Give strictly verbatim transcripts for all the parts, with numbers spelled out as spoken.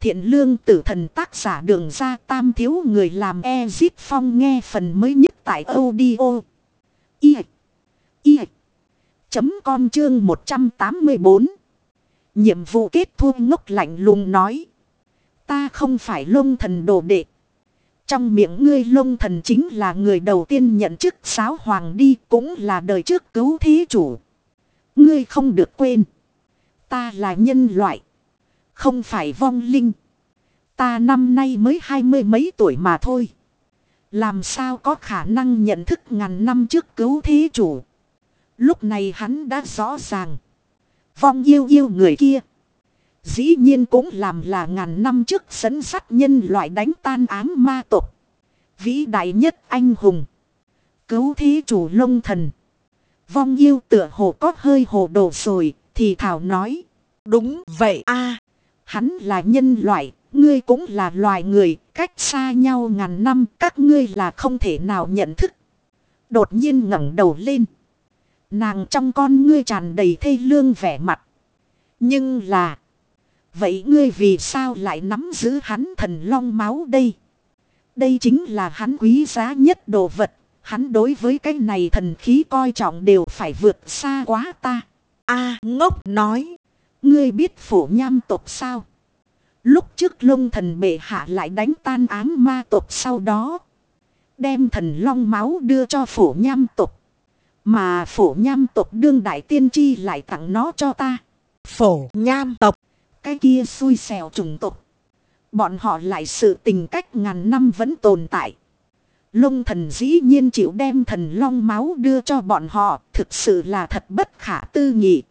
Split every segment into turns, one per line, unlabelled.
Thiện lương tử thần tác giả Đường Ra Tam thiếu người làm Ezip Phong nghe phần mới nhất tại audio. I. I. Chấm com chương một trăm tám mươi bốn. Nhiệm vụ kết thúc ngốc lạnh lùng nói. Ta không phải Long thần đồ đệ. Trong miệng ngươi Long thần chính là người đầu tiên nhận chức giáo hoàng đi, cũng là đời trước cứu thí chủ. Ngươi không được quên. Ta là nhân loại. Không phải vong linh. Ta năm nay mới hai mươi mấy tuổi mà thôi. Làm sao có khả năng nhận thức ngàn năm trước cứu thí chủ. Lúc này hắn đã rõ ràng. Vong yêu yêu người kia. Dĩ nhiên cũng làm là ngàn năm trước dẫn dắt nhân loại đánh tan ám ma tộc. Vĩ đại nhất anh hùng. Cứu thí chủ Long thần. Vong yêu tựa hồ có hơi hồ đồ rồi. Thì thảo nói. Đúng vậy a, hắn là nhân loại. Ngươi cũng là loài người. Cách xa nhau ngàn năm. Các ngươi là không thể nào nhận thức. Đột nhiên ngẩng đầu lên. Nàng trong con ngươi tràn đầy thê lương vẻ mặt. Nhưng là. Vậy ngươi vì sao lại nắm giữ hắn thần long máu đây? Đây chính là hắn quý giá nhất đồ vật. Hắn đối với cái này thần khí coi trọng đều phải vượt xa quá ta. A ngốc nói. Ngươi biết Phổ Nham tộc sao? Lúc trước Long thần bệ hạ lại đánh tan ám ma tộc sau đó. Đem thần long máu đưa cho Phổ Nham tộc. Mà Phổ Nham tộc đương đại tiên tri lại tặng nó cho ta. Phổ Nham tộc. Cái kia xui xẻo chủng tộc. Bọn họ lại sự tình cách ngàn năm vẫn tồn tại. Long thần dĩ nhiên chịu đem thần long máu đưa cho bọn họ. Thực sự là thật bất khả tư nghị.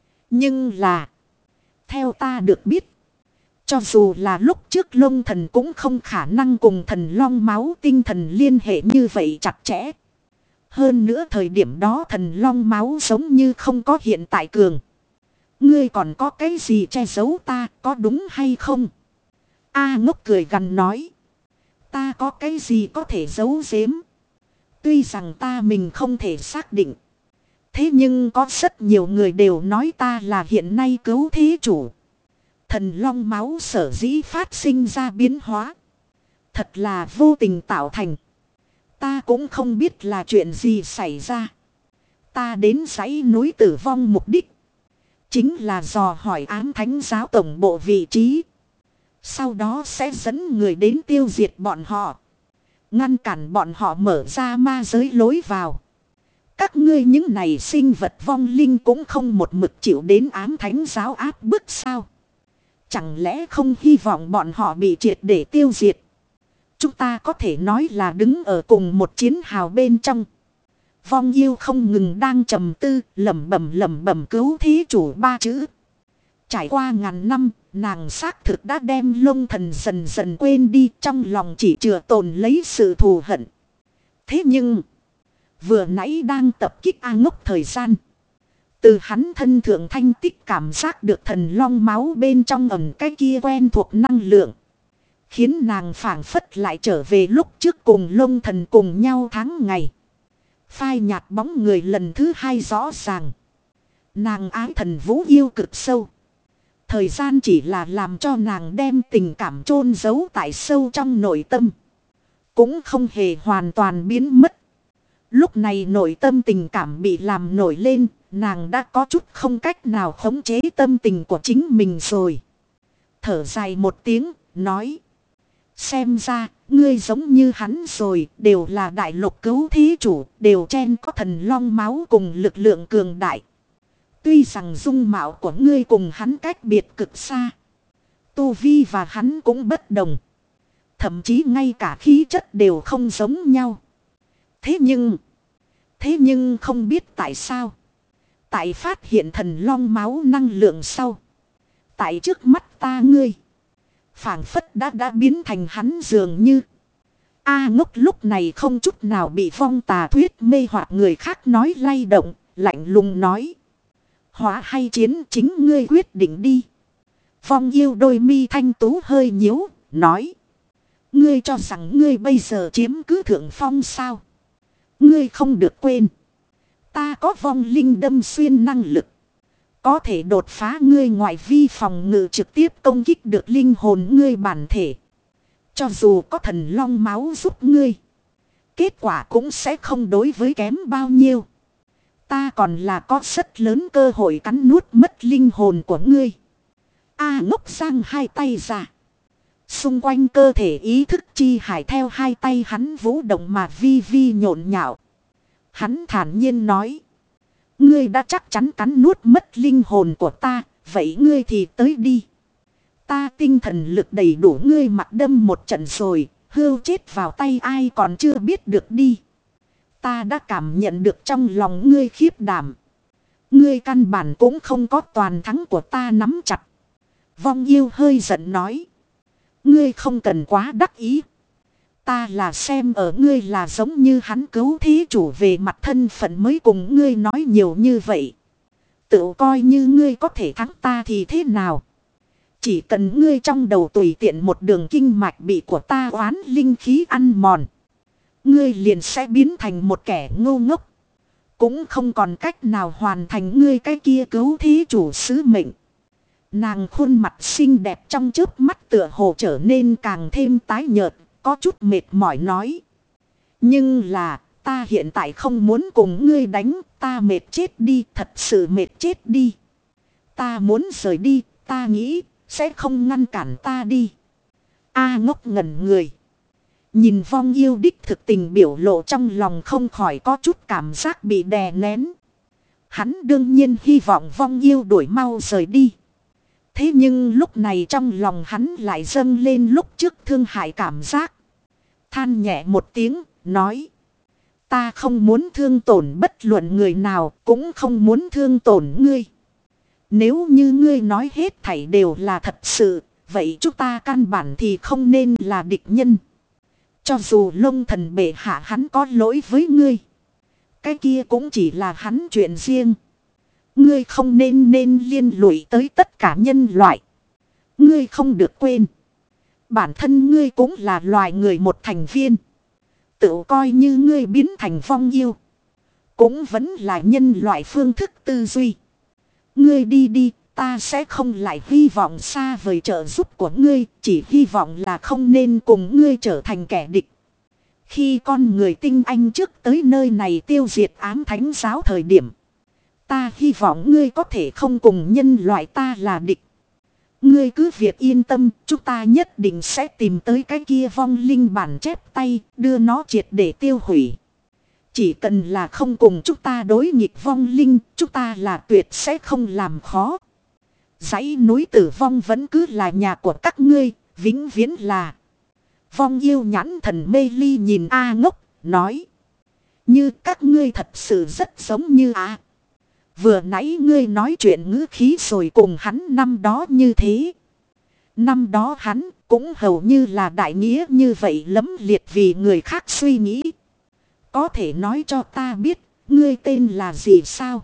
Nhưng là. Theo ta được biết. Cho dù là lúc trước Long thần cũng không khả năng cùng thần long máu tinh thần liên hệ như vậy chặt chẽ. Hơn nữa thời điểm đó thần long máu giống như không có hiện tại cường. Ngươi còn có cái gì che giấu ta, có đúng hay không? A ngốc cười gằn nói. Ta có cái gì có thể giấu giếm? Tuy rằng ta mình không thể xác định. Thế nhưng có rất nhiều người đều nói ta là hiện nay cứu thí chủ. Thần long máu sở dĩ phát sinh ra biến hóa. Thật là vô tình tạo thành. Ta cũng không biết là chuyện gì xảy ra. Ta đến dãy núi tử vong mục đích. Chính là dò hỏi ám thánh giáo tổng bộ vị trí. Sau đó sẽ dẫn người đến tiêu diệt bọn họ. Ngăn cản bọn họ mở ra ma giới lối vào. Các ngươi những này sinh vật vong linh cũng không một mực chịu đến ám thánh giáo áp bức sao. Chẳng lẽ không hy vọng bọn họ bị triệt để tiêu diệt. Chúng ta có thể nói là đứng ở cùng một chiến hào bên trong. Vong yêu không ngừng đang trầm tư, lẩm bẩm lẩm bẩm cứu thí chủ ba chữ. Trải qua ngàn năm, nàng xác thực đã đem Long thần dần dần quên đi, trong lòng chỉ chừa tồn lấy sự thù hận. Thế nhưng, vừa nãy đang tập kích A ngốc thời gian. Từ hắn thân thượng thanh tích cảm giác được thần long máu bên trong ẩn cái kia quen thuộc năng lượng. Khiến nàng phảng phất lại trở về lúc trước cùng Long thần cùng nhau tháng ngày. Phai nhạt bóng người lần thứ hai rõ ràng. Nàng ái thần vũ yêu cực sâu. Thời gian chỉ là làm cho nàng đem tình cảm chôn giấu tại sâu trong nội tâm. Cũng không hề hoàn toàn biến mất. Lúc này nội tâm tình cảm bị làm nổi lên. Nàng đã có chút không cách nào khống chế tâm tình của chính mình rồi. Thở dài một tiếng, nói. Xem ra, ngươi giống như hắn rồi, đều là đại lục cứu thí chủ, đều chen có thần long máu cùng lực lượng cường đại. Tuy rằng dung mạo của ngươi cùng hắn cách biệt cực xa. Tu vi và hắn cũng bất đồng. Thậm chí ngay cả khí chất đều không giống nhau. Thế nhưng, thế nhưng không biết tại sao. Tại phát hiện thần long máu năng lượng sau. Tại trước mắt ta ngươi. Phảng phất đã đã biến thành hắn dường như. A ngốc lúc này không chút nào bị vong tà thuyết mê hoặc người khác nói lay động. Lạnh lùng nói. Hóa hay chiến chính ngươi quyết định đi. Vong yêu đôi mi thanh tú hơi nhíu. Nói. Ngươi cho rằng ngươi bây giờ chiếm cứ thượng phong sao. Ngươi không được quên. Ta có vong linh đâm xuyên năng lực. Có thể đột phá ngươi ngoại vi phòng ngự trực tiếp công kích được linh hồn ngươi bản thể. Cho dù có thần long máu giúp ngươi. Kết quả cũng sẽ không đối với kém bao nhiêu. Ta còn là có rất lớn cơ hội cắn nuốt mất linh hồn của ngươi. A Ngốc giang hai tay ra. Xung quanh cơ thể ý thức chi hải theo hai tay hắn vũ động mà vi vi nhộn nhạo. Hắn thản nhiên nói. Ngươi đã chắc chắn cắn nuốt mất linh hồn của ta. Vậy ngươi thì tới đi. Ta tinh thần lực đầy đủ ngươi mặt đâm một trận rồi. Hưu chết vào tay ai còn chưa biết được đi. Ta đã cảm nhận được trong lòng ngươi khiếp đảm. Ngươi căn bản cũng không có toàn thắng của ta nắm chặt. Vong yêu hơi giận nói. Ngươi không cần quá đắc ý. Ta là xem ở ngươi là giống như hắn cứu thí chủ về mặt thân phận mới cùng ngươi nói nhiều như vậy. Tự coi như ngươi có thể thắng ta thì thế nào. Chỉ cần ngươi trong đầu tùy tiện một đường kinh mạch bị của ta oán linh khí ăn mòn. Ngươi liền sẽ biến thành một kẻ ngu ngốc. Cũng không còn cách nào hoàn thành ngươi cái kia cứu thí chủ sứ mệnh. Nàng khuôn mặt xinh đẹp trong chớp mắt tựa hồ trở nên càng thêm tái nhợt, có chút mệt mỏi nói. Nhưng là, ta hiện tại không muốn cùng ngươi đánh, ta mệt chết đi, thật sự mệt chết đi. Ta muốn rời đi, ta nghĩ, sẽ không ngăn cản ta đi. A Ngốc ngẩn người. Nhìn Vong yêu đích thực tình biểu lộ trong lòng không khỏi có chút cảm giác bị đè nén. Hắn đương nhiên hy vọng Vong yêu đuổi mau rời đi. Thế nhưng lúc này trong lòng hắn lại dâng lên lúc trước thương hại cảm giác. Than nhẹ một tiếng, nói. Ta không muốn thương tổn bất luận người nào, cũng không muốn thương tổn ngươi. Nếu như ngươi nói hết thảy đều là thật sự, vậy chúng ta căn bản thì không nên là địch nhân. Cho dù Long Thần bệ hạ hắn có lỗi với ngươi. Cái kia cũng chỉ là hắn chuyện riêng. Ngươi không nên nên liên lụy tới tất cả nhân loại. Ngươi không được quên. Bản thân ngươi cũng là loài người một thành viên. Tự coi như ngươi biến thành vong yêu. Cũng vẫn là nhân loại phương thức tư duy. Ngươi đi đi, ta sẽ không lại hy vọng xa vời trợ giúp của ngươi. Chỉ hy vọng là không nên cùng ngươi trở thành kẻ địch. Khi con người tinh anh trước tới nơi này tiêu diệt ám thánh giáo thời điểm. Ta hy vọng ngươi có thể không cùng nhân loại ta là địch. Ngươi cứ việc yên tâm, chúng ta nhất định sẽ tìm tới cái kia vong linh bản chép tay, đưa nó triệt để tiêu hủy. Chỉ cần là không cùng chúng ta đối nghịch vong linh, chúng ta là tuyệt sẽ không làm khó. Dãy núi tử vong vẫn cứ là nhà của các ngươi, vĩnh viễn là. Vong yêu nhãn thần mê ly nhìn A Ngốc, nói. Như các ngươi thật sự rất giống như A. Vừa nãy ngươi nói chuyện ngữ khí rồi cùng hắn năm đó như thế. Năm đó hắn cũng hầu như là đại nghĩa như vậy lấm liệt vì người khác suy nghĩ. Có thể nói cho ta biết, ngươi tên là gì sao?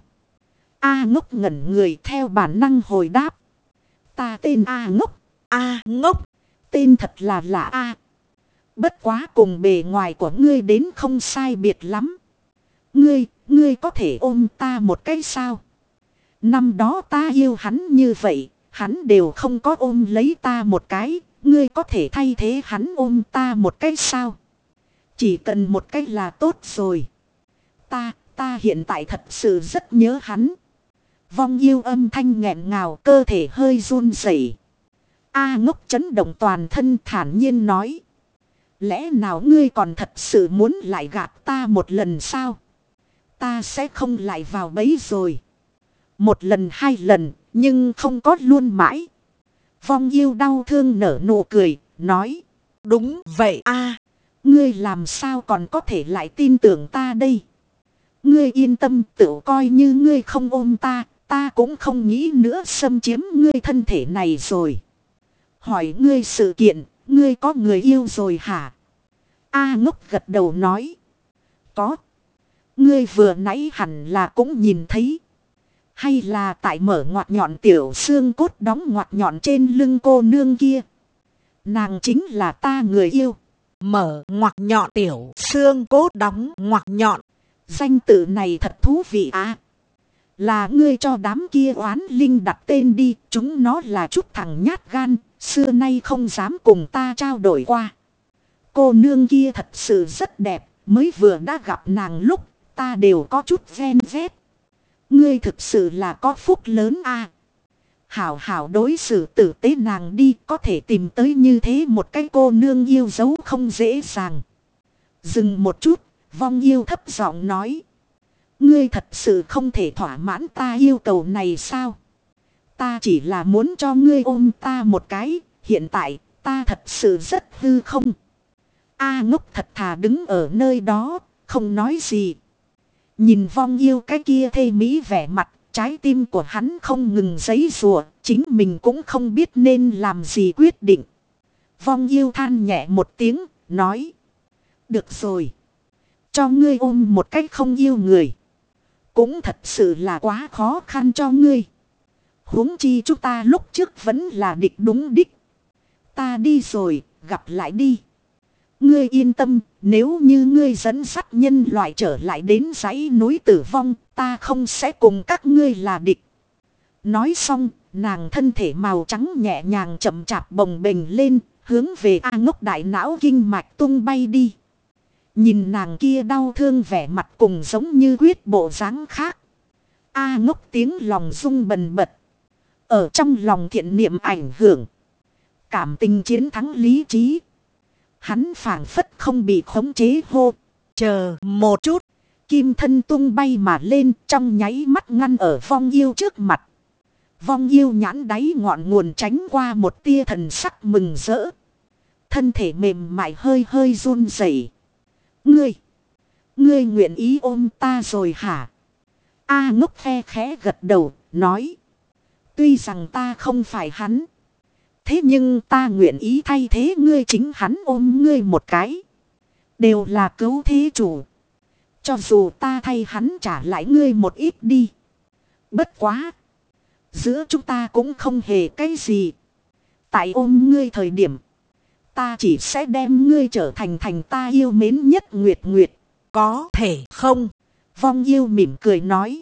A Ngốc ngẩn người theo bản năng hồi đáp. Ta tên A Ngốc. A Ngốc. Tên thật là lạ A. Bất quá cùng bề ngoài của ngươi đến không sai biệt lắm. Ngươi, ngươi có thể ôm ta một cái sao? Năm đó ta yêu hắn như vậy, hắn đều không có ôm lấy ta một cái, ngươi có thể thay thế hắn ôm ta một cái sao? Chỉ cần một cái là tốt rồi. Ta, ta hiện tại thật sự rất nhớ hắn. Vong yêu âm thanh nghẹn ngào, cơ thể hơi run rẩy. A Ngốc chấn động toàn thân thản nhiên nói. Lẽ nào ngươi còn thật sự muốn lại gạt ta một lần sao? Ta sẽ không lại vào bẫy rồi. Một lần hai lần, nhưng không có luôn mãi. Vong yêu đau thương nở nụ cười, nói. Đúng vậy a, ngươi làm sao còn có thể lại tin tưởng ta đây? Ngươi yên tâm, tự coi như ngươi không ôm ta, ta cũng không nghĩ nữa xâm chiếm ngươi thân thể này rồi. Hỏi ngươi sự kiện, ngươi có người yêu rồi hả? A Ngốc gật đầu nói. Có. Ngươi vừa nãy hẳn là cũng nhìn thấy. Hay là tại mở ngoặt nhọn tiểu xương cốt đóng ngoặt nhọn trên lưng cô nương kia. Nàng chính là ta người yêu.
Mở ngoặt nhọn tiểu xương cốt đóng ngoặt nhọn.
Danh tự này thật thú vị à. Là ngươi cho đám kia oán linh đặt tên đi. Chúng nó là chút thằng nhát gan. Xưa nay không dám cùng ta trao đổi qua. Cô nương kia thật sự rất đẹp. Mới vừa đã gặp nàng lúc ta đều có chút ven vét. Ngươi thực sự là có phúc lớn a. Hảo hảo đối xử tử tế nàng đi. Có thể tìm tới như thế một cái cô nương yêu dấu không dễ dàng. Dừng một chút. Vong yêu thấp giọng nói. Ngươi thật sự không thể thỏa mãn ta yêu cầu này sao? Ta chỉ là muốn cho ngươi ôm ta một cái. Hiện tại ta thật sự rất hư không. A ngốc thật thà đứng ở nơi đó. Không nói gì. Nhìn vong yêu cái kia thê mỹ vẻ mặt. Trái tim của hắn không ngừng giãy giụa. Chính mình cũng không biết nên làm gì quyết định. Vong yêu than nhẹ một tiếng. Nói. Được rồi. Cho ngươi ôm một cách không yêu người. Cũng thật sự là quá khó khăn cho ngươi. Huống chi chúng ta lúc trước vẫn là địch đúng đích. Ta đi rồi, gặp lại đi. Ngươi yên tâm, nếu như ngươi dẫn dắt nhân loại trở lại đến dãy núi tử vong, ta không sẽ cùng các ngươi là địch. Nói xong, nàng thân thể màu trắng nhẹ nhàng chậm chạp bồng bềnh lên, hướng về A ngốc đại não kinh mạch tung bay đi. Nhìn nàng kia đau thương vẻ mặt cùng giống như quyết bộ dáng khác. A ngốc tiếng lòng rung bần bật. Ở trong lòng thiện niệm ảnh hưởng. Cảm tình chiến thắng lý trí. Hắn phảng phất không bị khống chế hô.
Chờ một chút.
Kim thân tung bay mà lên trong nháy mắt ngăn ở vong yêu trước mặt. Vong yêu nhãn đáy ngọn nguồn tránh qua một tia thần sắc mừng rỡ. Thân thể mềm mại hơi hơi run rẩy. Ngươi. Ngươi nguyện ý ôm ta rồi hả? A ngốc khe khẽ gật đầu, nói. Tuy rằng ta không phải hắn. Thế nhưng ta nguyện ý thay thế ngươi chính hắn ôm ngươi một cái. Đều là cứu thế chủ. Cho dù ta thay hắn trả lại ngươi một ít đi. Bất quá. Giữa chúng ta cũng không hề cái gì. Tại ôm ngươi thời điểm. Ta chỉ sẽ đem ngươi trở thành thành ta yêu mến nhất Nguyệt Nguyệt.
Có thể không?
Vong yêu mỉm cười nói.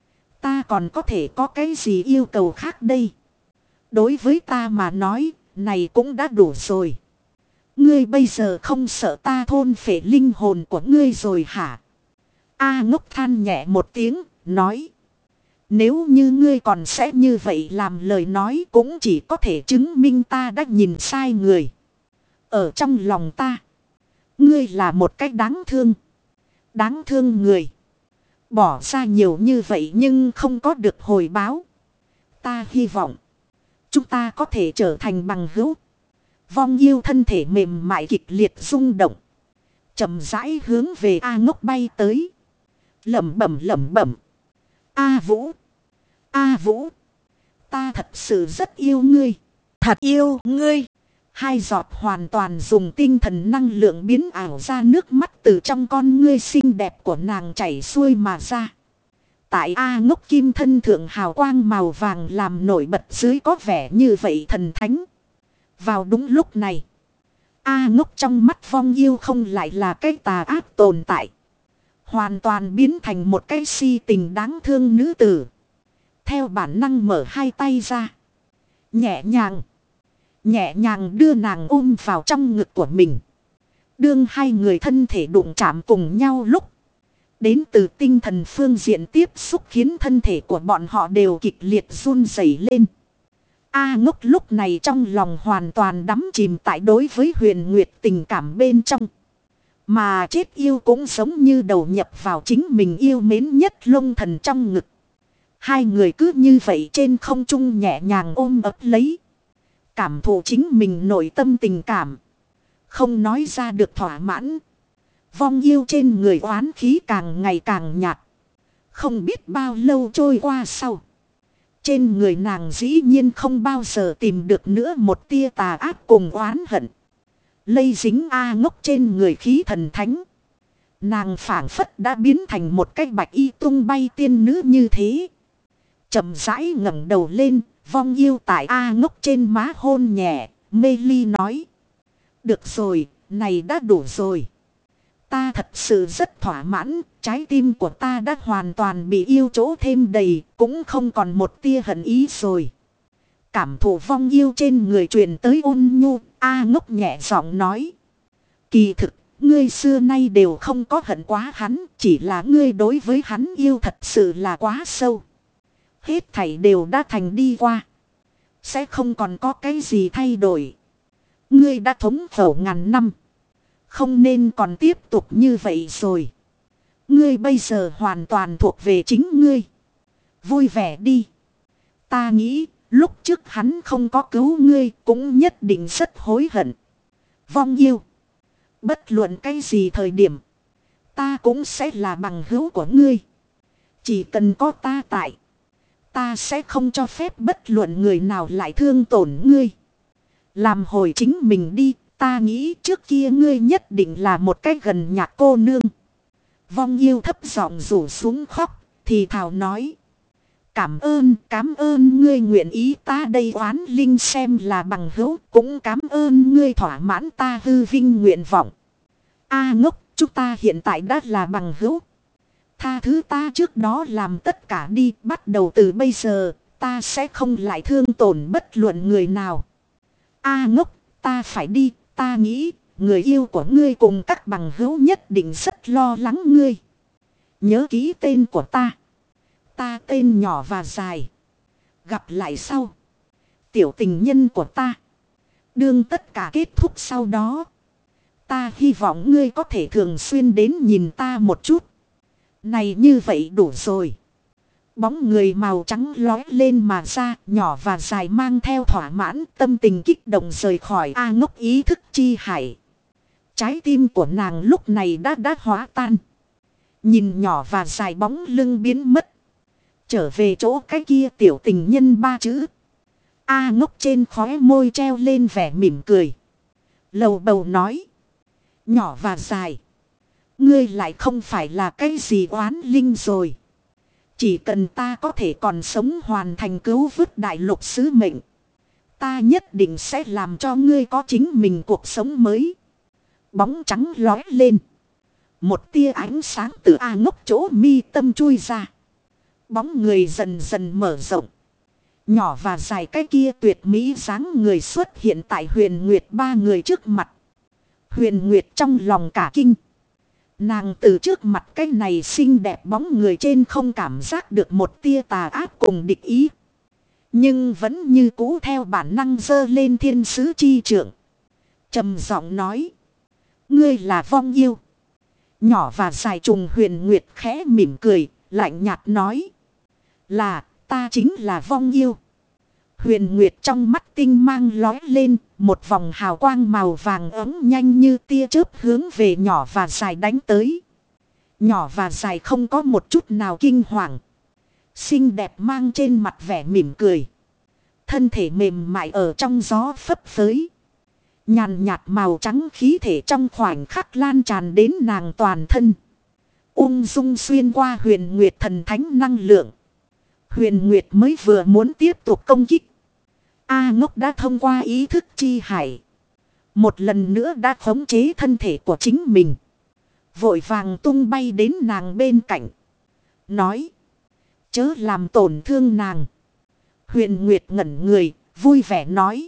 Ta còn có thể có cái gì yêu cầu khác đây? Đối với ta mà nói, này cũng đã đủ rồi. Ngươi bây giờ không sợ ta thôn phệ linh hồn của ngươi rồi hả? A ngốc than nhẹ một tiếng, nói. Nếu như ngươi còn sẽ như vậy làm lời nói cũng chỉ có thể chứng minh ta đã nhìn sai người. Ở trong lòng ta, ngươi là một cách đáng thương. Đáng thương người. Bỏ ra nhiều như vậy nhưng không có được hồi báo. Ta hy vọng chúng ta có thể trở thành bằng hữu. Vong yêu thân thể mềm mại kịch liệt rung động. Chậm rãi hướng về A ngốc bay tới. Lẩm bẩm lẩm bẩm. A Vũ. A Vũ. Ta thật sự rất yêu ngươi.
Thật yêu ngươi.
Hai giọt hoàn toàn dùng tinh thần năng lượng biến ảo ra nước mắt từ trong con ngươi xinh đẹp của nàng chảy xuôi mà ra. Tại A ngốc kim thân thượng hào quang màu vàng làm nổi bật dưới có vẻ như vậy thần thánh. Vào đúng lúc này, A ngốc trong mắt vong yêu không lại là cái tà ác tồn tại. Hoàn toàn biến thành một cái si tình đáng thương nữ tử. Theo bản năng mở hai tay ra. Nhẹ nhàng. Nhẹ nhàng đưa nàng ôm vào trong ngực của mình. Đương hai người thân thể đụng chạm cùng nhau lúc. Đến từ tinh thần phương diện tiếp xúc khiến thân thể của bọn họ đều kịch liệt run rẩy lên. A ngốc lúc này trong lòng hoàn toàn đắm chìm tại đối với Huyền Nguyệt tình cảm bên trong. Mà chết yêu cũng giống như đầu nhập vào chính mình yêu mến nhất Long Thần trong ngực. Hai người cứ như vậy trên không trung nhẹ nhàng ôm ấp lấy. Cảm thụ chính mình nội tâm tình cảm. Không nói ra được thỏa mãn. Vong yêu trên người oán khí càng ngày càng nhạt. Không biết bao lâu trôi qua sau. Trên người nàng dĩ nhiên không bao giờ tìm được nữa một tia tà ác cùng oán hận. Lây dính A ngốc trên người khí thần thánh. Nàng phảng phất đã biến thành một cái bạch y tung bay tiên nữ như thế. Chậm rãi ngẩng đầu lên, vong yêu tại A ngốc trên má hôn nhẹ, mê ly nói. Được rồi, này đã đủ rồi. Ta thật sự rất thỏa mãn, Trái tim của ta đã hoàn toàn bị yêu chỗ thêm đầy, cũng không còn một tia hận ý rồi. Cảm thụ vong yêu trên người truyền tới ôn nhu, A Ngốc nhẹ giọng nói. Kỳ thực, ngươi xưa nay đều không có hận quá hắn, chỉ là ngươi đối với hắn yêu thật sự là quá sâu. Hết thảy đều đã thành đi qua. Sẽ không còn có cái gì thay đổi. Ngươi đã thống khổ ngàn năm. Không nên còn tiếp tục như vậy rồi. Ngươi bây giờ hoàn toàn thuộc về chính ngươi. Vui vẻ đi. Ta nghĩ lúc trước hắn không có cứu ngươi cũng nhất định rất hối hận. Vong yêu. Bất luận cái gì thời điểm. Ta cũng sẽ là bằng hữu của ngươi. Chỉ cần có ta tại. Ta sẽ không cho phép bất luận người nào lại thương tổn ngươi. Làm hồi chính mình đi. Ta nghĩ trước kia ngươi nhất định là một cái gần nhạc cô nương. Vong yêu thấp giọng rủ xuống khóc. Thì thào nói. Cảm ơn, cảm ơn ngươi nguyện ý ta đây oán linh xem là bằng hữu. Cũng cảm ơn ngươi thỏa mãn ta hư vinh nguyện vọng. A Ngốc, chúng ta hiện tại đã là bằng hữu. Tha thứ ta trước đó làm tất cả đi. Bắt đầu từ bây giờ, ta sẽ không lại thương tổn bất luận người nào. A Ngốc, ta phải đi. Ta nghĩ, người yêu của ngươi cùng các bằng hữu nhất định rất lo lắng ngươi. Nhớ ký tên của ta. Ta tên nhỏ và dài. Gặp lại sau. Tiểu tình nhân của ta. Đương tất cả kết thúc sau đó. Ta hy vọng ngươi có thể thường xuyên đến nhìn ta một chút. Này như vậy đủ rồi. Bóng người màu trắng lói lên mà ra, nhỏ và dài mang theo thỏa mãn, tâm tình kích động rời khỏi A Ngốc ý thức chi hải. Trái tim của nàng lúc này đã đã hóa tan. Nhìn nhỏ và dài bóng lưng biến mất. Trở về chỗ cái kia tiểu tình nhân ba chữ. A Ngốc trên khóe môi treo lên vẻ mỉm cười. Lầu bầu nói. Nhỏ và dài. Ngươi lại không phải là cái gì oán linh rồi. Chỉ cần ta có thể còn sống hoàn thành cứu vớt đại lục sứ mệnh. Ta nhất định sẽ làm cho ngươi có chính mình cuộc sống mới. Bóng trắng lói lên. Một tia ánh sáng từ A Ngốc chỗ mi tâm chui ra. Bóng người dần dần mở rộng. Nhỏ và dài cái kia tuyệt mỹ dáng người xuất hiện tại Huyền Nguyệt ba người trước mặt. Huyền Nguyệt trong lòng cả kinh. Nàng từ trước mặt cái này xinh đẹp bóng người trên không cảm giác được một tia tà ác cùng địch ý. Nhưng vẫn như cũ theo bản năng dơ lên thiên sứ chi trượng. Trầm giọng nói. Ngươi là vong yêu. Nhỏ và dài trùng Huyền Nguyệt khẽ mỉm cười, lạnh nhạt nói. Là, ta chính là vong yêu. Huyền Nguyệt trong mắt tinh mang lói lên, một vòng hào quang màu vàng ấm nhanh như tia chớp hướng về nhỏ và dài đánh tới. Nhỏ và dài không có một chút nào kinh hoàng. Xinh đẹp mang trên mặt vẻ mỉm cười. Thân thể mềm mại ở trong gió phấp phới. Nhàn nhạt màu trắng khí thể trong khoảnh khắc lan tràn đến nàng toàn thân. Ung dung xuyên qua Huyền Nguyệt thần thánh năng lượng. Huyền Nguyệt mới vừa muốn tiếp tục công kích. A Ngốc đã thông qua ý thức chi hải. Một lần nữa đã khống chế thân thể của chính mình. Vội vàng tung bay đến nàng bên cạnh. Nói. Chớ làm tổn thương nàng. Huyền Nguyệt ngẩn người, vui vẻ nói.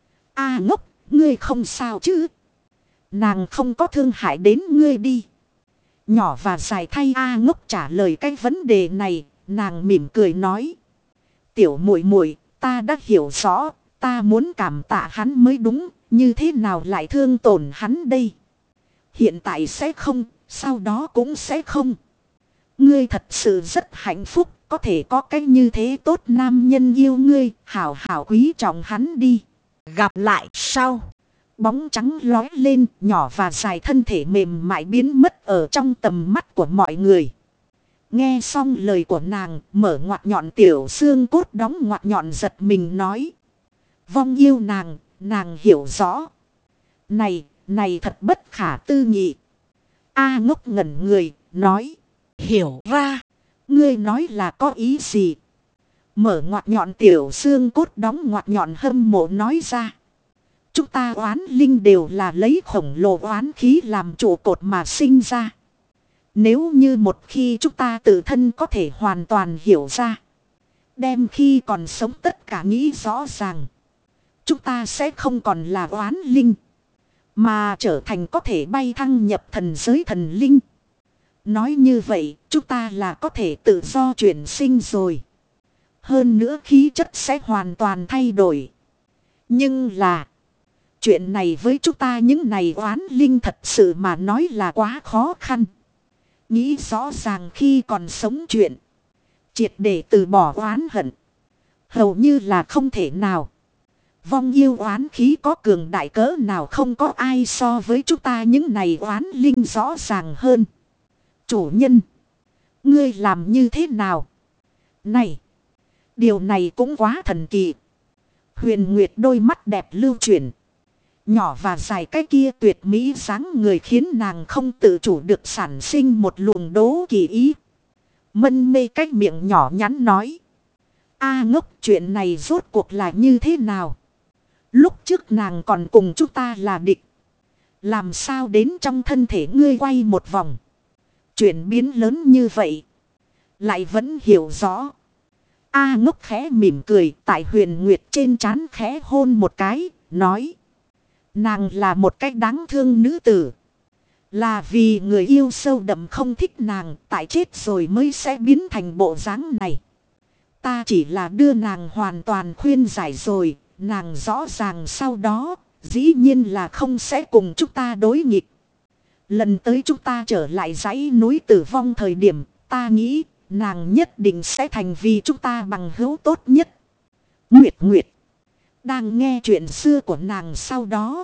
A Ngốc, ngươi không sao chứ? Nàng không có thương hại đến ngươi đi. Nhỏ và dài thay A Ngốc trả lời cái vấn đề này. Nàng mỉm cười nói. Tiểu muội muội, ta đã hiểu rõ. Ta muốn cảm tạ hắn mới đúng. Như thế nào lại thương tổn hắn đây? Hiện tại sẽ không. Sau đó cũng sẽ không. Ngươi thật sự rất hạnh phúc. Có thể có cái như thế tốt nam nhân yêu ngươi. Hảo hảo quý trọng hắn đi.
Gặp lại sau.
Bóng trắng lói lên. Nhỏ và dài thân thể mềm mại biến mất ở trong tầm mắt của mọi người. Nghe xong lời của nàng, mở ngoặt nhọn tiểu xương cốt đóng ngoặt nhọn giật mình nói. Vong yêu nàng, nàng hiểu rõ. Này, này thật bất khả tư nghị. A Ngốc ngẩn người, nói.
Hiểu ra.
Ngươi nói là có ý gì? Mở ngoặt nhọn tiểu xương cốt đóng ngoặt nhọn hâm mộ nói ra. Chúng ta oán linh đều là lấy khổng lồ oán khí làm trụ cột mà sinh ra. Nếu như một khi chúng ta tự thân có thể hoàn toàn hiểu ra. Đem khi còn sống tất cả nghĩ rõ ràng. Chúng ta sẽ không còn là oán linh. Mà trở thành có thể bay thăng nhập thần giới thần linh. Nói như vậy, chúng ta là có thể tự do chuyển sinh rồi. Hơn nữa khí chất sẽ hoàn toàn thay đổi. Nhưng là, chuyện này với chúng ta những này oán linh thật sự mà nói là quá khó khăn. Nghĩ rõ ràng khi còn sống chuyện. Triệt để từ bỏ oán hận. Hầu như là không thể nào. Vong yêu oán khí có cường đại cỡ nào không có ai so với chúng ta những này oán linh rõ ràng hơn. Chủ nhân. Ngươi làm như thế nào? Này. Điều này cũng quá thần kỳ. Huyền Nguyệt đôi mắt đẹp lưu chuyển. Nhỏ và dài cái kia tuyệt mỹ dáng người khiến nàng không tự chủ được sản sinh một luồng đố kỳ ý. Mân mê cái miệng nhỏ nhắn nói. A ngốc, chuyện này rốt cuộc là như thế nào? Lúc trước nàng còn cùng chúng ta là địch. Làm sao đến trong thân thể ngươi quay một vòng? Chuyển biến lớn như vậy. Lại vẫn hiểu rõ. A ngốc khẽ mỉm cười tại Huyền Nguyệt trên trán khẽ hôn một cái, nói. Nàng là một cách đáng thương nữ tử. Là vì người yêu sâu đậm không thích nàng, tại chết rồi mới sẽ biến thành bộ dáng này. Ta chỉ là đưa nàng hoàn toàn khuyên giải rồi, nàng rõ ràng sau đó, dĩ nhiên là không sẽ cùng chúng ta đối nghịch. Lần tới chúng ta trở lại dãy núi tử vong thời điểm, ta nghĩ nàng nhất định sẽ thành vì chúng ta bằng hữu tốt nhất. Nguyệt Nguyệt đang nghe chuyện xưa của nàng sau đó.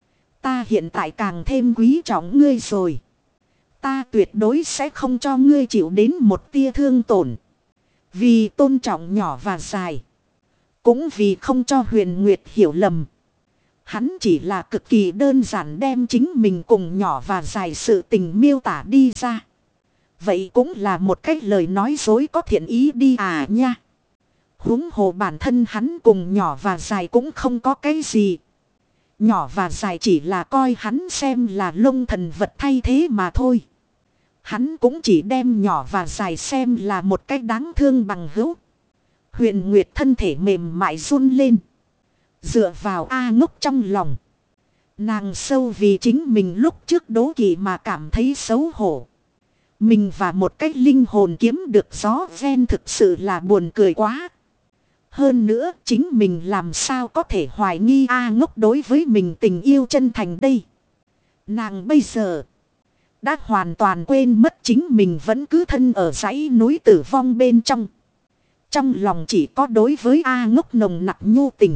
Ta hiện tại càng thêm quý trọng ngươi rồi. Ta tuyệt đối sẽ không cho ngươi chịu đến một tia thương tổn. Vì tôn trọng nhỏ và dài. Cũng vì không cho Huyền Nguyệt hiểu lầm. Hắn chỉ là cực kỳ đơn giản đem chính mình cùng nhỏ và dài sự tình miêu tả đi ra. Vậy cũng là một cách lời nói dối có thiện ý đi à nha. Huống hồ bản thân hắn cùng nhỏ và dài cũng không có cái gì. Nhỏ và dài chỉ là coi hắn xem là lông thần vật thay thế mà thôi. Hắn cũng chỉ đem nhỏ và dài xem là một cách đáng thương bằng hữu. Huyền Nguyệt thân thể mềm mại run lên. Dựa vào A ngốc trong lòng. Nàng sâu vì chính mình lúc trước đố kỵ mà cảm thấy xấu hổ. Mình và một cái linh hồn kiếm được gió ven thực sự là buồn cười quá. Hơn nữa chính mình làm sao có thể hoài nghi A ngốc đối với mình tình yêu chân thành đây. Nàng bây giờ đã hoàn toàn quên mất chính mình vẫn cứ thân ở dãy núi tử vong bên trong. Trong lòng chỉ có đối với A ngốc nồng nặc nhu tình.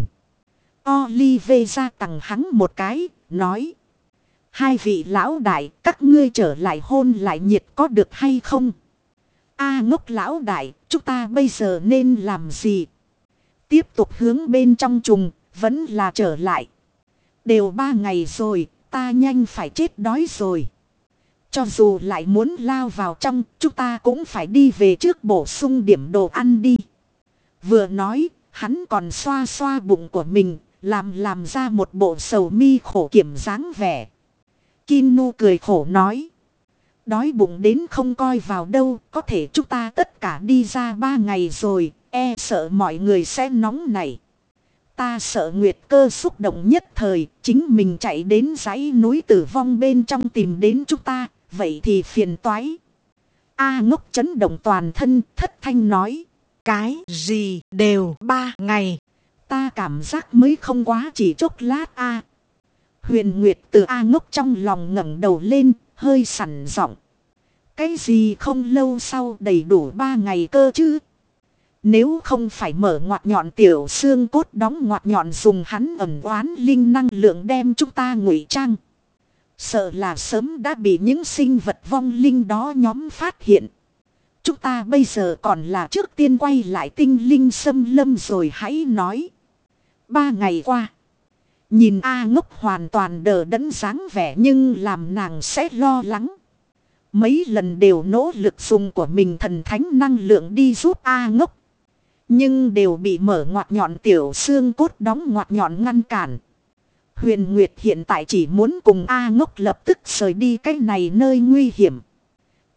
Olive ra tặng hắn một cái, nói. Hai vị lão đại, các ngươi trở lại hôn lại nhiệt có được hay không? A ngốc lão đại, chúng ta bây giờ nên làm gì? Tiếp tục hướng bên trong trùng, vẫn là trở lại. Đều ba ngày rồi, ta nhanh phải chết đói rồi. Cho dù lại muốn lao vào trong, chúng ta cũng phải đi về trước bổ sung điểm đồ ăn đi. Vừa nói, hắn còn xoa xoa bụng của mình, làm làm ra một bộ sầu mi khổ kiểm dáng vẻ. Kinu cười khổ nói. Đói bụng đến không coi vào đâu, có thể chúng ta tất cả đi ra ba ngày rồi, e sợ mọi người sẽ nóng nảy. Ta sợ Nguyệt Cơ xúc động nhất thời, chính mình chạy đến dãy núi tử vong bên trong tìm đến chúng ta, vậy thì phiền toái. A ngốc chấn động toàn thân, thất thanh nói.
Cái gì đều ba ngày.
Ta cảm giác mới không quá chỉ chốc lát a. Huyền Nguyệt từ A ngốc trong lòng ngẩng đầu lên, hơi sẵn giọng. Cái gì không lâu sau đầy đủ ba ngày cơ chứ? Nếu không phải mở ngoặt nhọn tiểu xương cốt đóng ngoặt nhọn dùng hắn ẩn oán linh năng lượng đem chúng ta ngụy trang. Sợ là sớm đã bị những sinh vật vong linh đó nhóm phát hiện. Chúng ta bây giờ còn là trước tiên quay lại tinh linh xâm lâm rồi hãy nói. Ba ngày qua. Nhìn A ngốc hoàn toàn đờ đẫn dáng vẻ nhưng làm nàng sẽ lo lắng. Mấy lần đều nỗ lực dùng của mình thần thánh năng lượng đi giúp A ngốc. Nhưng đều bị mở ngoặt nhọn tiểu xương cốt đóng ngoặt nhọn ngăn cản. Huyền Nguyệt hiện tại chỉ muốn cùng A ngốc lập tức rời đi cái này nơi nguy hiểm.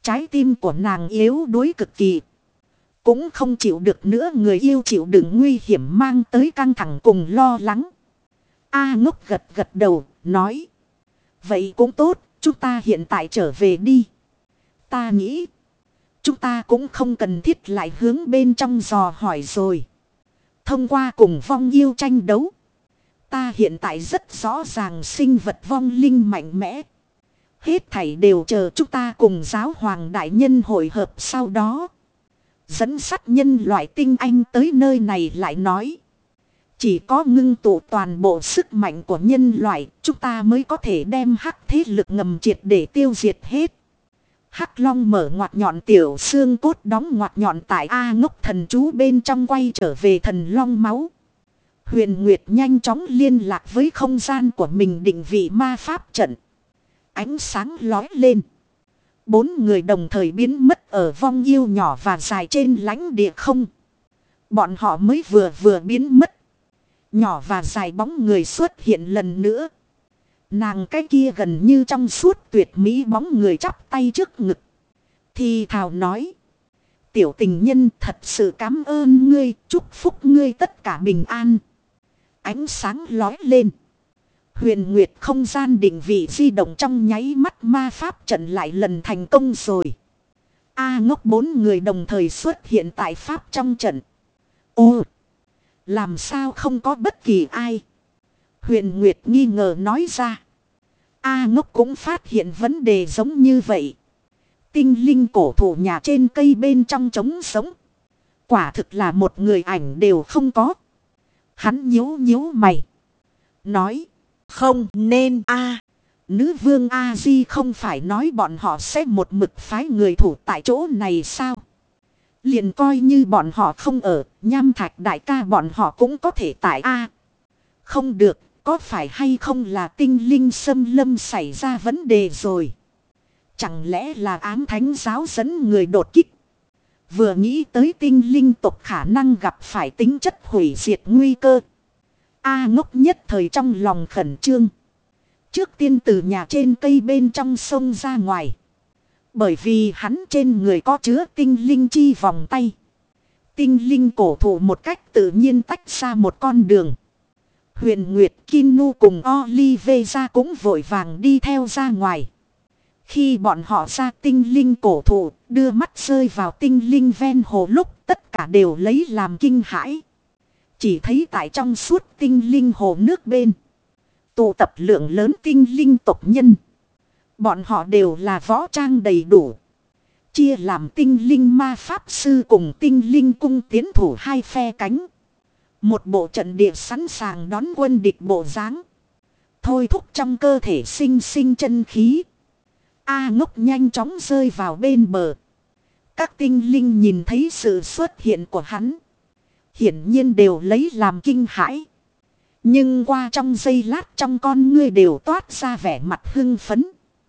trái tim của nàng yếu đuối cực kỳ. Cũng không chịu được nữa người yêu chịu đựng nguy hiểm mang tới căng thẳng cùng lo lắng. A Ngốc gật gật đầu, nói. Vậy cũng tốt, chúng ta hiện tại trở về đi. Ta nghĩ, chúng ta cũng không cần thiết lại hướng bên trong dò hỏi rồi. Thông qua cùng vong yêu tranh đấu. Ta hiện tại rất rõ ràng sinh vật vong linh mạnh mẽ. Hết thảy đều chờ chúng ta cùng giáo hoàng đại nhân hội hợp sau đó. Dẫn sắt nhân loại tinh anh tới nơi này lại nói. Chỉ có ngưng tụ toàn bộ sức mạnh của nhân loại, chúng ta mới có thể đem hắc thế lực ngầm triệt để tiêu diệt hết. Hắc Long mở ngoặt nhọn tiểu xương cốt đóng ngoặt nhọn tại A Ngốc thần chú bên trong quay trở về thần long máu. Huyền Nguyệt nhanh chóng liên lạc với không gian của mình định vị ma pháp trận. Ánh sáng lói lên. Bốn người đồng thời biến mất ở vong yêu nhỏ và dài trên lãnh địa không. Bọn họ mới vừa vừa biến mất. Nhỏ và dài bóng người xuất hiện lần nữa. Nàng cái kia gần như trong suốt tuyệt mỹ bóng người chắp tay trước ngực. Thì thào nói. Tiểu tình nhân thật sự cảm ơn ngươi, chúc phúc ngươi tất cả bình an. Ánh sáng lói lên. Huyền Nguyệt không gian định vị di động trong nháy mắt ma pháp trận lại lần thành công rồi. A Ngốc bốn người đồng thời xuất hiện tại pháp trong trận. Ô! Làm sao không có bất kỳ ai? Huyền Nguyệt nghi ngờ nói ra. A Ngốc cũng phát hiện vấn đề giống như vậy. Tinh linh cổ thụ nhà trên cây bên trong trống sống. Quả thực là một người ảnh đều không có. Hắn nhíu nhíu mày. Nói. Không nên a Nữ vương A-di không phải nói bọn họ sẽ một mực phái người thủ tại chỗ này sao? Liền coi như bọn họ không ở, Nham Thạch đại ca bọn họ cũng có thể tại A. Không được, có phải hay không là tinh linh xâm lâm xảy ra vấn đề rồi? Chẳng lẽ là ám thánh giáo dẫn người đột kích? Vừa nghĩ tới tinh linh tộc khả năng gặp phải tính chất hủy diệt nguy cơ. A Ngốc nhất thời trong lòng khẩn trương. Trước tiên từ nhà trên cây bên trong sông ra ngoài. Bởi vì hắn trên người có chứa tinh linh chi vòng tay. Tinh linh cổ thụ một cách tự nhiên tách ra một con đường. Huyền Nguyệt, Kinu cùng Olivera cũng vội vàng đi theo ra ngoài. Khi bọn họ ra tinh linh cổ thụ, đưa mắt rơi vào tinh linh ven hồ lúc tất cả đều lấy làm kinh hãi. Chỉ thấy tại trong suốt tinh linh hồ nước bên. Tụ tập lượng lớn tinh linh tộc nhân. Bọn họ đều là võ trang đầy đủ. Chia làm tinh linh ma pháp sư cùng tinh linh cung tiến thủ hai phe cánh. Một bộ trận địa sẵn sàng đón quân địch bộ dáng. Thôi thúc trong cơ thể sinh sinh chân khí. A Ngốc nhanh chóng rơi vào bên bờ. Các tinh linh nhìn thấy sự xuất hiện của hắn. Hiển nhiên đều lấy làm kinh hãi. Nhưng qua trong giây lát trong con ngươi đều toát ra vẻ mặt hưng phấn.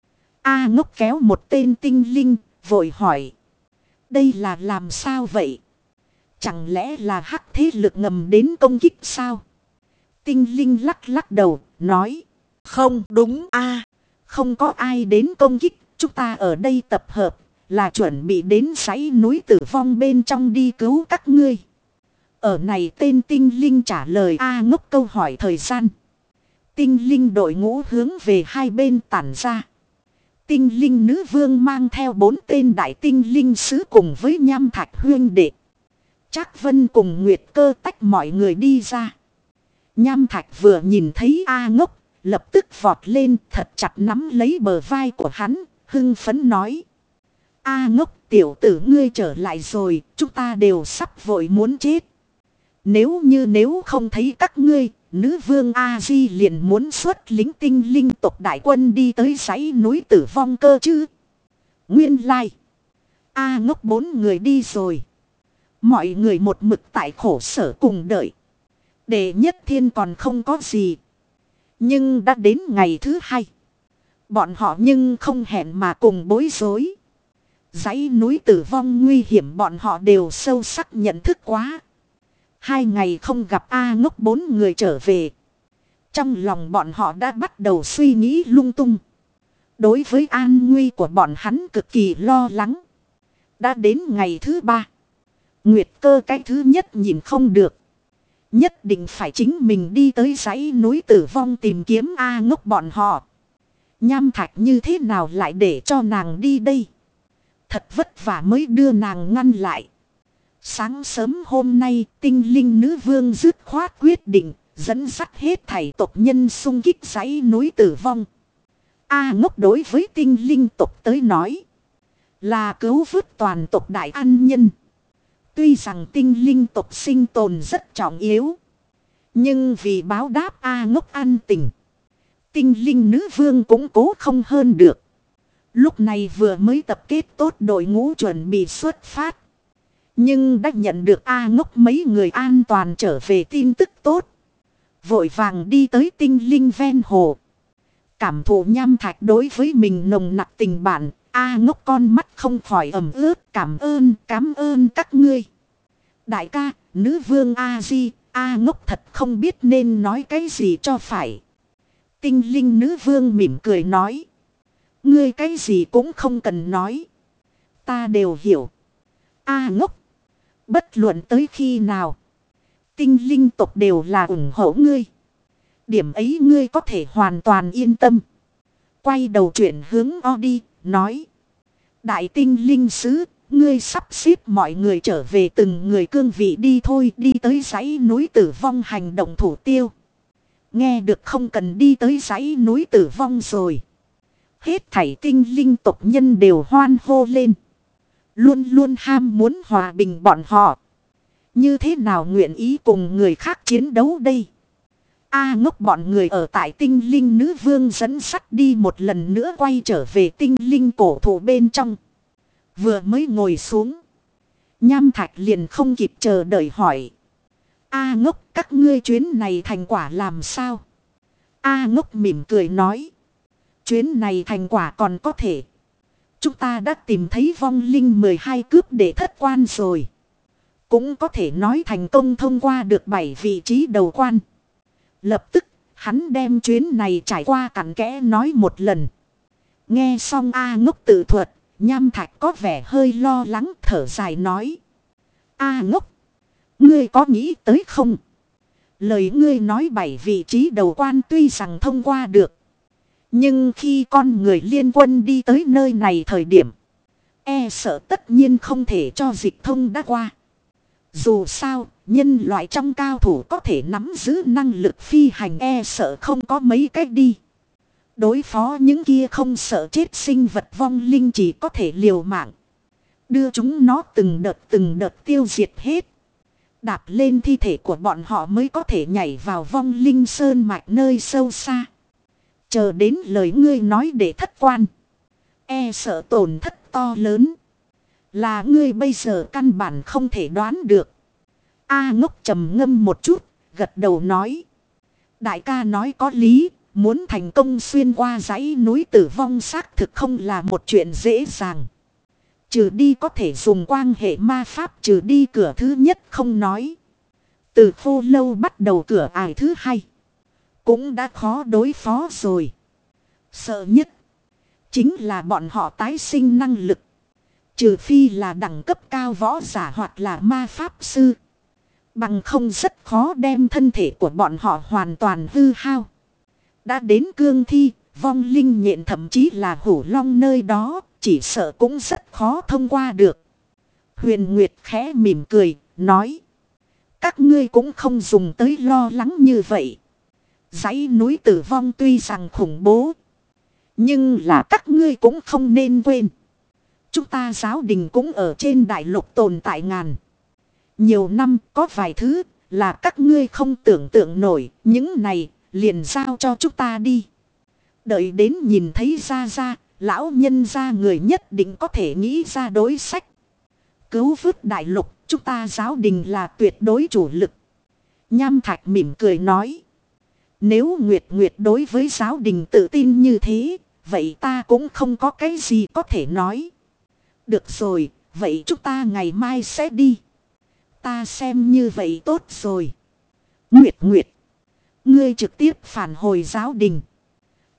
A Ngốc kéo một tên tinh linh, vội hỏi. Đây là làm sao vậy? Chẳng lẽ là hắc thế lực ngầm đến công kích sao? Tinh linh lắc lắc đầu, nói. Không đúng a Không có ai đến công kích, chúng ta ở đây tập hợp, là chuẩn bị đến dãy núi tử vong bên trong đi cứu các ngươi. Ở này tên tinh linh trả lời A Ngốc câu hỏi thời gian. Tinh linh đội ngũ hướng về hai bên tản ra. Tinh linh nữ vương mang theo bốn tên đại tinh linh sứ cùng với Nham Thạch huyên đệ. Trác Vân cùng Nguyệt Cơ tách mọi người đi ra. Nham Thạch vừa nhìn thấy A Ngốc, lập tức vọt lên thật chặt nắm lấy bờ vai của hắn, hưng phấn nói. A Ngốc, tiểu tử ngươi trở lại rồi, chúng ta đều sắp vội muốn chết. Nếu như nếu không thấy các ngươi, nữ vương A-di liền muốn xuất lính tinh linh tộc đại quân đi tới dãy núi tử vong cơ chứ. Nguyên lai. A Ngốc bốn người đi rồi. Mọi người một mực tại khổ sở cùng đợi. Đệ nhất thiên còn không có gì. Nhưng đã đến ngày thứ hai. Bọn họ nhưng không hẹn mà cùng bối rối. Dãy núi tử vong nguy hiểm bọn họ đều sâu sắc nhận thức quá. Hai ngày không gặp A Ngốc bốn người trở về. Trong lòng bọn họ đã bắt đầu suy nghĩ lung tung. Đối với an nguy của bọn hắn cực kỳ lo lắng. Đã đến ngày thứ ba. Nguyệt Cơ cái thứ nhất nhìn không được. Nhất định phải chính mình đi tới dãy núi Tử Vong tìm kiếm A Ngốc bọn họ. Nham Thạch như thế nào lại để cho nàng đi đây? Thật vất vả mới đưa nàng ngăn lại. Sáng sớm hôm nay, tinh linh nữ vương dứt khoát quyết định, dẫn dắt hết thảy tộc nhân xung kích dãy núi Tử Vong. A Ngốc đối với tinh linh tộc tới nói, là cứu vớt toàn tộc đại an nhân. Tuy rằng tinh linh tộc sinh tồn rất trọng yếu, nhưng vì báo đáp A Ngốc an tình, tinh linh nữ vương cũng cố không hơn được. Lúc này vừa mới tập kết tốt đội ngũ chuẩn bị xuất phát. Nhưng đã nhận được A Ngốc mấy người an toàn trở về tin tức tốt. Vội vàng đi tới tinh linh ven hồ. Cảm thụ nham thạch đối với mình nồng nặc tình bạn. A Ngốc con mắt không khỏi ẩm ướt. Cảm ơn, cảm ơn các ngươi. Đại ca, nữ vương A-di, A Ngốc thật không biết nên nói cái gì cho phải. Tinh linh nữ vương mỉm cười nói. Ngươi cái gì cũng không cần nói. Ta đều hiểu. A Ngốc. Bất luận tới khi nào. Tinh linh tộc đều là ủng hộ ngươi. Điểm ấy ngươi có thể hoàn toàn yên tâm. Quay đầu chuyển hướng o đi, nói. Đại tinh linh sứ, ngươi sắp xếp mọi người trở về từng người cương vị đi thôi. Đi tới dãy núi Tử Vong hành động thủ tiêu. Nghe được không cần đi tới dãy núi Tử Vong rồi. Hết thảy tinh linh tộc nhân đều hoan hô lên. Luôn luôn ham muốn hòa bình bọn họ. Như thế nào nguyện ý cùng người khác chiến đấu đây? A Ngốc bọn người ở tại tinh linh nữ vương dẫn sắt đi một lần nữa quay trở về tinh linh cổ thụ bên trong. Vừa mới ngồi xuống. Nham Thạch liền không kịp chờ đợi hỏi. A Ngốc, các ngươi chuyến này thành quả làm sao? A Ngốc mỉm cười nói. Chuyến này thành quả còn có thể. Chúng ta đã tìm thấy vong linh mười hai cướp để thất quan rồi. Cũng có thể nói thành công thông qua được bảy vị trí đầu quan. Lập tức, hắn đem chuyến này trải qua cặn kẽ nói một lần. Nghe xong A Ngốc tự thuật, Nham Thạch có vẻ hơi lo lắng thở dài nói. A Ngốc, ngươi có nghĩ tới không? Lời ngươi nói bảy vị trí đầu quan tuy rằng thông qua được. Nhưng khi con người liên quân đi tới nơi này thời điểm, e sợ tất nhiên không thể cho dịch thông đã qua. Dù sao, nhân loại trong cao thủ có thể nắm giữ năng lực phi hành e sợ không có mấy cách đi. Đối phó những kia không sợ chết sinh vật vong linh chỉ có thể liều mạng. Đưa chúng nó từng đợt từng đợt tiêu diệt hết. Đạp lên thi thể của bọn họ mới có thể nhảy vào vong linh sơn mạch nơi sâu xa. Chờ đến lời ngươi nói để thất quan. E sợ tổn thất to lớn. Là ngươi bây giờ căn bản không thể đoán được. A Ngốc trầm ngâm một chút, gật đầu nói. Đại ca nói có lý, muốn thành công xuyên qua dãy núi Tử Vong xác thực không là một chuyện dễ dàng. Trừ đi có thể dùng quang hệ ma pháp trừ đi cửa thứ nhất không nói. Từ khô lâu bắt đầu cửa ải thứ hai. Cũng đã khó đối phó rồi. Sợ nhất. Chính là bọn họ tái sinh năng lực. Trừ phi là đẳng cấp cao võ giả hoặc là ma pháp sư. Bằng không rất khó đem thân thể của bọn họ hoàn toàn hư hao. Đã đến cương thi, vong linh nhện thậm chí là hổ long nơi đó. Chỉ sợ cũng rất khó thông qua được. Huyền Nguyệt khẽ mỉm cười, nói. Các ngươi cũng không dùng tới lo lắng như vậy. Dãy núi Tử Vong tuy rằng khủng bố. Nhưng là các ngươi cũng không nên quên. Chúng ta giáo đình cũng ở trên đại lục tồn tại ngàn. Nhiều năm có vài thứ là các ngươi không tưởng tượng nổi. Những này liền giao cho chúng ta đi. Đợi đến nhìn thấy ra ra. Lão nhân ra người nhất định có thể nghĩ ra đối sách. Cứu vớt đại lục, chúng ta giáo đình là tuyệt đối chủ lực. Nham Thạch mỉm cười nói. Nếu Nguyệt Nguyệt đối với giáo đình tự tin như thế, vậy ta cũng không có cái gì có thể nói. Được rồi, vậy chúng ta ngày mai sẽ đi. Ta xem như vậy tốt rồi. Nguyệt Nguyệt, ngươi trực tiếp phản hồi giáo đình.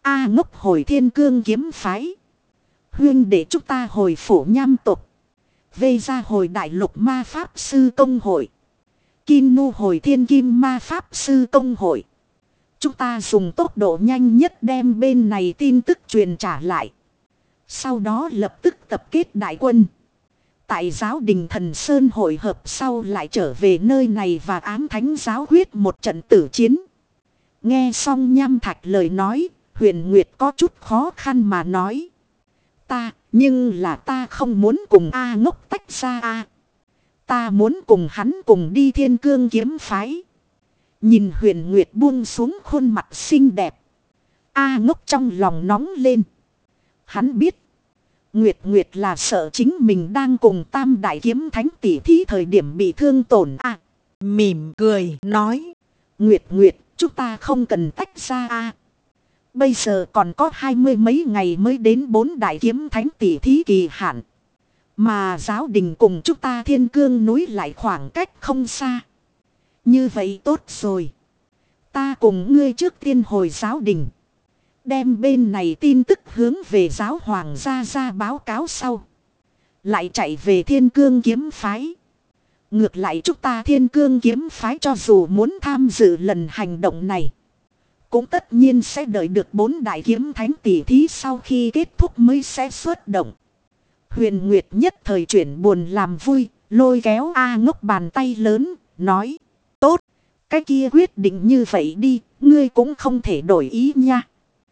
A Ngốc hồi Thiên Cương kiếm phái. Huyên để chúng ta hồi phủ nham tộc. Vây ra hồi đại lục ma pháp sư công hội. Kim Nu hồi thiên kim ma pháp sư công hội. Chúng ta dùng tốc độ nhanh nhất đem bên này tin tức truyền trả lại. Sau đó lập tức tập kết đại quân. Tại giáo đình Thần Sơn hội hợp sau lại trở về nơi này và ám thánh giáo huyết một trận tử chiến. Nghe xong Nham Thạch lời nói, Huyền Nguyệt có chút khó khăn mà nói. Ta, nhưng là ta không muốn cùng A Ngốc tách ra A. Ta muốn cùng hắn cùng đi Thiên Cương kiếm phái. Nhìn Huyền Nguyệt buông xuống khuôn mặt xinh đẹp. A Ngốc trong lòng nóng lên. Hắn biết. Nguyệt Nguyệt là sợ chính mình đang cùng Tam Đại Kiếm Thánh tỷ thí thời điểm bị thương tổn A.
Mỉm cười nói.
Nguyệt Nguyệt, chúng ta không cần tách ra A. Bây giờ còn có hai mươi mấy ngày mới đến bốn Đại Kiếm Thánh tỷ thí kỳ hạn. Mà giáo đình cùng chúng ta Thiên Cương núi lại khoảng cách không xa. Như vậy tốt rồi. Ta cùng ngươi trước tiên hồi giáo đình. Đem bên này tin tức hướng về giáo hoàng gia ra báo cáo sau. Lại chạy về Thiên Cương kiếm phái. Ngược lại chúng ta Thiên Cương kiếm phái cho dù muốn tham dự lần hành động này. Cũng tất nhiên sẽ đợi được bốn đại kiếm thánh tỷ thí sau khi kết thúc mới sẽ xuất động. Huyền Nguyệt nhất thời chuyển buồn làm vui, lôi kéo A Ngốc bàn tay lớn, nói. Tốt, cái kia quyết định như vậy đi, ngươi cũng không thể đổi ý nha.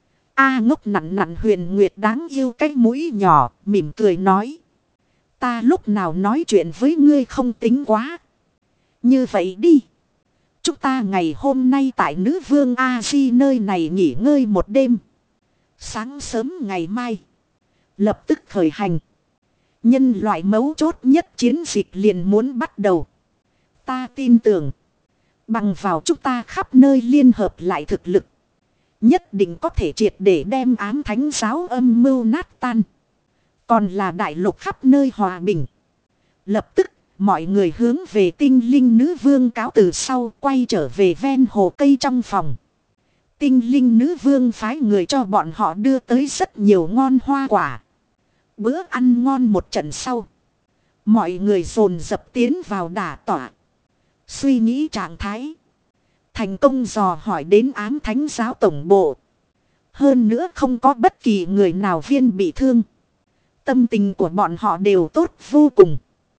A Ngốc nặn nặn Huyền Nguyệt đáng yêu cái mũi nhỏ, mỉm cười nói. Ta lúc nào nói chuyện với ngươi không tính quá. Như vậy đi. Chúng ta ngày hôm nay tại nữ vương A-di nơi này nghỉ ngơi một đêm. Sáng sớm ngày mai. Lập tức khởi hành. Nhân loại mấu chốt nhất chiến dịch liền muốn bắt đầu. Ta tin tưởng. Bằng vào chúng ta khắp nơi liên hợp lại thực lực. Nhất định có thể triệt để đem ám thánh giáo âm mưu nát tan. Còn là đại lục khắp nơi hòa bình. Lập tức, mọi người hướng về tinh linh nữ vương cáo từ sau quay trở về ven hồ cây trong phòng. Tinh linh nữ vương phái người cho bọn họ đưa tới rất nhiều ngon hoa quả. Bữa ăn ngon một trận sau. Mọi người dồn dập tiến vào đả tỏa. Suy nghĩ trạng thái. Thành công dò hỏi đến ám thánh giáo tổng bộ. Hơn nữa không có bất kỳ người nào viên bị thương. Tâm tình của bọn họ đều tốt vô cùng.